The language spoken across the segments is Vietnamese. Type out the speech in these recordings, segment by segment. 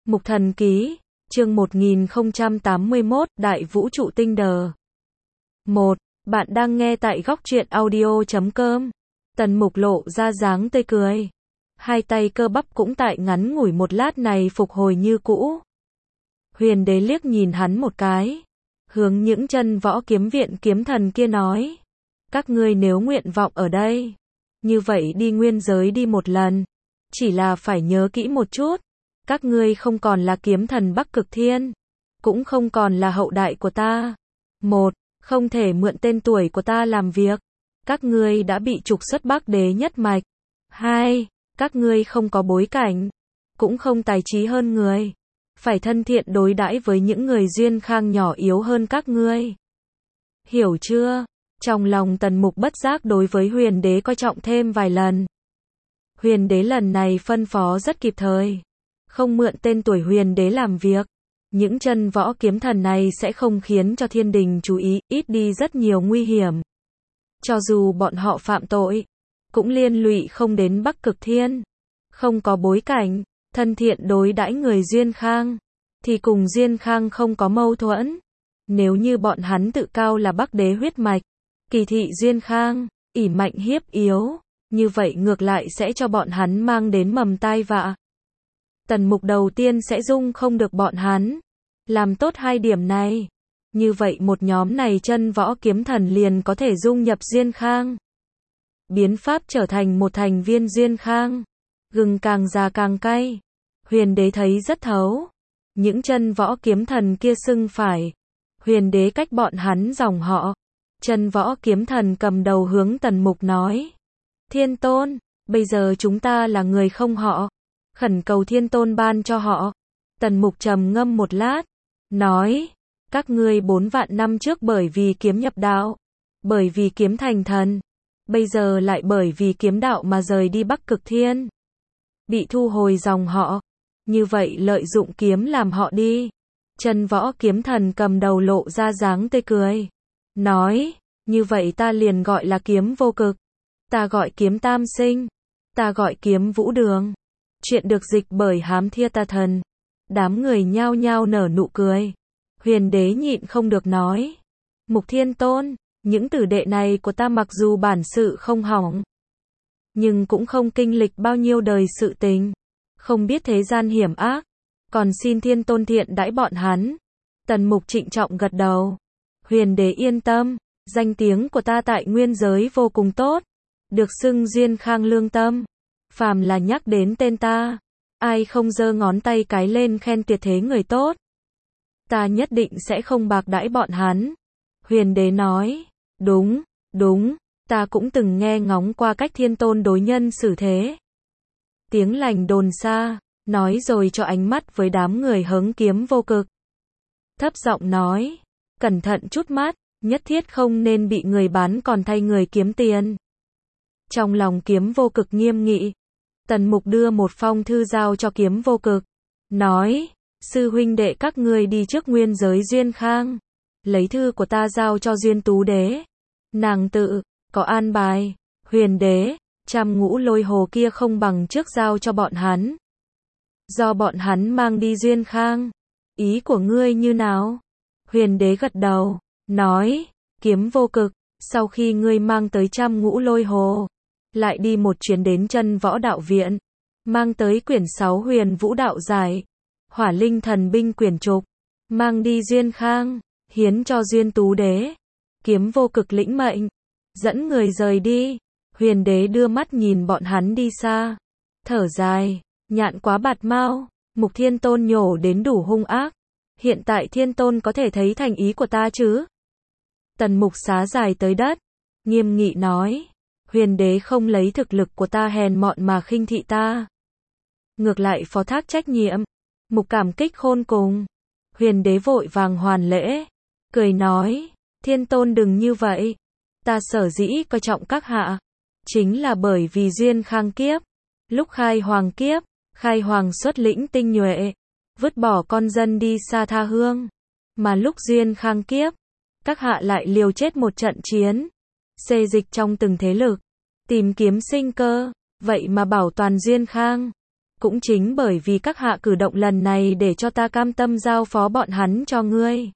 Mục Thần Ký, chương 1081, Đại Vũ Trụ Tinh Đờ. 1. Bạn đang nghe tại góc truyện audio.com. Tần Mục lộ ra dáng tươi cười. Hai tay cơ bắp cũng tại ngắn ngủi một lát này phục hồi như cũ. Huyền Đế liếc nhìn hắn một cái, hướng những chân võ kiếm viện kiếm thần kia nói: các ngươi nếu nguyện vọng ở đây, như vậy đi nguyên giới đi một lần. Chỉ là phải nhớ kỹ một chút, các ngươi không còn là kiếm thần Bắc Cực Thiên, cũng không còn là hậu đại của ta. 1. Không thể mượn tên tuổi của ta làm việc. Các ngươi đã bị trục xuất Bắc Đế nhất mạch. 2. Các ngươi không có bối cảnh, cũng không tài trí hơn người. Phải thân thiện đối đãi với những người duyên khang nhỏ yếu hơn các ngươi. Hiểu chưa? Trong lòng Tần Mục bất giác đối với Huyền Đế coi trọng thêm vài lần. Huyền Đế lần này phân phó rất kịp thời. Không mượn tên tuổi Huyền Đế làm việc, những chân võ kiếm thần này sẽ không khiến cho thiên đình chú ý, ít đi rất nhiều nguy hiểm. Cho dù bọn họ phạm tội, cũng liên lụy không đến Bắc Cực Thiên. Không có bối cảnh, thân thiện đối đãi người duyên khang, thì cùng duyên khang không có mâu thuẫn. Nếu như bọn hắn tự cao là Bắc Đế huyết mạch, kỳ thị duyên khang, ỷ mạnh hiếp yếu, như vậy ngược lại sẽ cho bọn hắn mang đến mầm tai vạ. Tần Mục đầu tiên sẽ dung không được bọn hắn. Làm tốt hai điểm này, như vậy một nhóm này chân võ kiếm thần liền có thể dung nhập duyên khang. Biến pháp trở thành một thành viên duyên khang. Gừng càng già càng cay. Huyền Đế thấy rất thấu. Những chân võ kiếm thần kia xưng phải. Huyền Đế cách bọn hắn dòng họ. Chân võ kiếm thần cầm đầu hướng Tần Mục nói: Thiên Tôn, bây giờ chúng ta là người không họ, khẩn cầu Thiên Tôn ban cho họ. Tần Mục trầm ngâm một lát, nói: các ngươi 4 vạn năm trước bởi vì kiếm nhập đạo, bởi vì kiếm thành thần, bây giờ lại bởi vì kiếm đạo mà rời đi Bắc Cực Thiên, bị thu hồi dòng họ, như vậy lợi dụng kiếm làm họ đi. Chân võ kiếm thần cầm đầu lộ ra dáng tươi cười, nói: như vậy ta liền gọi là kiếm vô cực, ta gọi kiếm tam sinh, ta gọi kiếm vũ đường. Chuyện được dịch bởi Hám Thia Ta Thần. Đám người nhao nhao nở nụ cười. Huyền Đế nhịn không được nói: Mục Thiên Tôn, những tử đệ này của ta mặc dù bản sự không hỏng, nhưng cũng không kinh lịch bao nhiêu đời sự tình, không biết thế gian hiểm ác, còn xin Thiên Tôn thiện đãi bọn hắn. Tần Mục trịnh trọng gật đầu. Huyền Đế yên tâm, danh tiếng của ta tại nguyên giới vô cùng tốt, được xưng duyên khang lương tâm. Phàm là nhắc đến tên ta, ai không giơ ngón tay cái lên khen tuyệt thế người tốt, ta nhất định sẽ không bạc đãi bọn hắn. Huyền Đế nói: đúng, đúng, ta cũng từng nghe ngóng qua cách Thiên Tôn đối nhân xử thế. Tiếng lành đồn xa, nói rồi cho ánh mắt với đám người hứng kiếm vô cực. Thấp giọng nói: cẩn thận chút mắt, nhất thiết không nên bị người bán còn thay người kiếm tiền. Trong lòng kiếm vô cực nghiêm nghị. Tần Mục đưa một phong thư giao cho kiếm vô cực, nói: sư huynh đệ các ngươi đi trước nguyên giới duyên khang, lấy thư của ta giao cho Duyên Tú Đế, nàng tự có an bài. Huyền Đế: Trăm ngũ lôi hồ kia không bằng trước giao cho bọn hắn, do bọn hắn mang đi duyên khang. Ý của ngươi như nào? Huyền Đế gật đầu, nói: kiếm vô cực, sau khi ngươi mang tới trăm ngũ lôi hồ, lại đi một chuyến đến chân võ đạo viện, mang tới quyển 6 huyền vũ đạo giải, hỏa linh thần binh quyển trục, mang đi duyên khang, hiến cho Duyên Tú Đế. Kiếm vô cực lĩnh mệnh, dẫn người rời đi. Huyền Đế đưa mắt nhìn bọn hắn đi xa, thở dài: nhạn quá bạt mau, Mục Thiên Tôn nhổ đến đủ hung ác, hiện tại Thiên Tôn có thể thấy thành ý của ta chứ? Tần Mục xá dài tới đất, nghiêm nghị nói: Huyền Đế không lấy thực lực của ta hèn mọn mà khinh thị ta, ngược lại phó thác trách nhiệm. Mục cảm kích khôn cùng. Huyền Đế vội vàng hoàn lễ, cười nói: Thiên Tôn đừng như vậy, ta sở dĩ coi trọng các hạ, chính là bởi vì duyên khang kiếp, lúc khai hoàng kiếp, khai hoàng xuất lĩnh tinh nhuệ, vứt bỏ con dân đi xa tha hương, mà lúc duyên khang kiếp, các hạ lại liều chết một trận chiến, xê dịch trong từng thế lực, tìm kiếm sinh cơ, vậy mà bảo toàn duyên khang. Cũng chính bởi vì các hạ cử động lần này để cho ta cam tâm giao phó bọn hắn cho ngươi.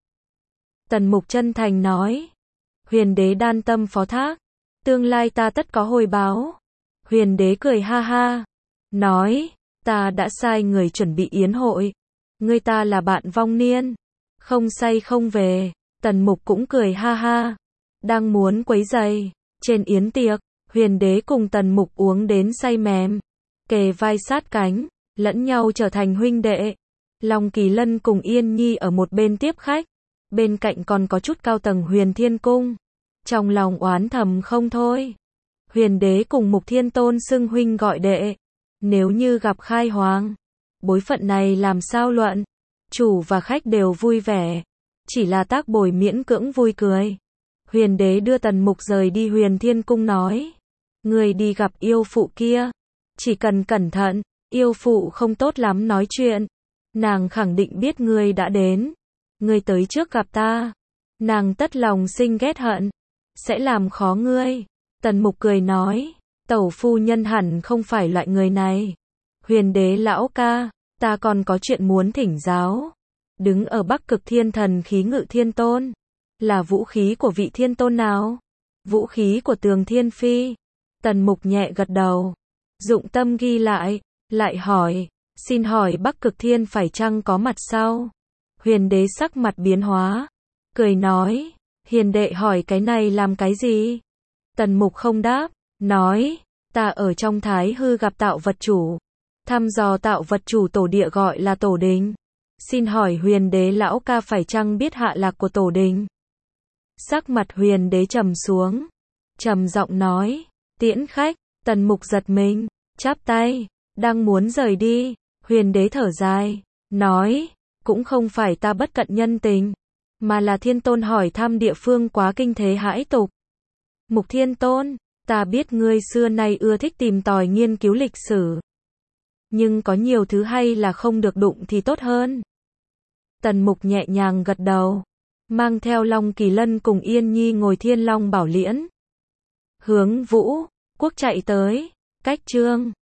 Tần Mục chân thành nói. Huyền đế đan tâm phó thác. Tương lai ta tất có hồi báo. Huyền đế cười ha ha. Nói, ta đã sai người chuẩn bị yến hội. Ngươi ta là bạn vong niên. Không say không về. Tần Mục cũng cười ha ha. Đang muốn quấy rầy. Trên yến tiệc, huyền đế cùng Tần Mục uống đến say mềm. Kề vai sát cánh, lẫn nhau trở thành huynh đệ. Long Kỳ Lân cùng Yên Nhi ở một bên tiếp khách. Bên cạnh còn có chút cao tầng Huyền Thiên Cung. Trong lòng oán thầm không thôi. Huyền đế cùng Mục Thiên Tôn xưng huynh gọi đệ. Nếu như gặp khai hoàng, bối phận này làm sao luận. Chủ và khách đều vui vẻ. Chỉ là Tác Bồi miễn cưỡng vui cười. Huyền đế đưa Tần Mục rời đi Huyền Thiên Cung nói. Người đi gặp yêu phụ kia. Chỉ cần cẩn thận, yêu phụ không tốt lắm nói chuyện. Nàng khẳng định biết ngươi đã đến. Ngươi tới trước gặp ta. Nàng tất lòng sinh ghét hận. Sẽ làm khó ngươi. Tần Mục cười nói. Tẩu phu nhân hẳn không phải loại người này. Huyền đế lão ca, ta còn có chuyện muốn thỉnh giáo. Đứng ở Bắc Cực Thiên Thần khí Ngự Thiên Tôn. Là vũ khí của vị thiên tôn nào? Vũ khí của Tường Thiên Phi. Tần Mục nhẹ gật đầu. Dụng tâm ghi lại hỏi. Xin hỏi Bắc Cực Thiên phải chăng có mặt sau? Huyền đế sắc mặt biến hóa. Cười nói. Hiền đệ hỏi cái này làm cái gì? Tần Mục không đáp. Nói. Ta ở trong Thái Hư gặp tạo vật chủ. Thăm dò tạo vật chủ tổ địa gọi là tổ đình. Xin hỏi huyền đế lão ca phải chăng biết hạ lạc của tổ đình? Sắc mặt huyền đế trầm xuống. Trầm giọng nói. Tiễn khách. Tần Mục giật mình. Chắp tay. Đang muốn rời đi. Huyền đế thở dài. Nói. Cũng không phải ta bất cận nhân tình. Mà là Thiên Tôn hỏi thăm địa phương quá kinh thế hãi tục. Mục Thiên Tôn. Ta biết ngươi xưa nay ưa thích tìm tòi nghiên cứu lịch sử. Nhưng có nhiều thứ hay là không được đụng thì tốt hơn. Tần Mục nhẹ nhàng gật đầu. Mang theo Long Kỳ Lân cùng Yên Nhi ngồi Thiên Long Bảo Liễn. Hướng Vũ Quốc chạy tới. Cách chương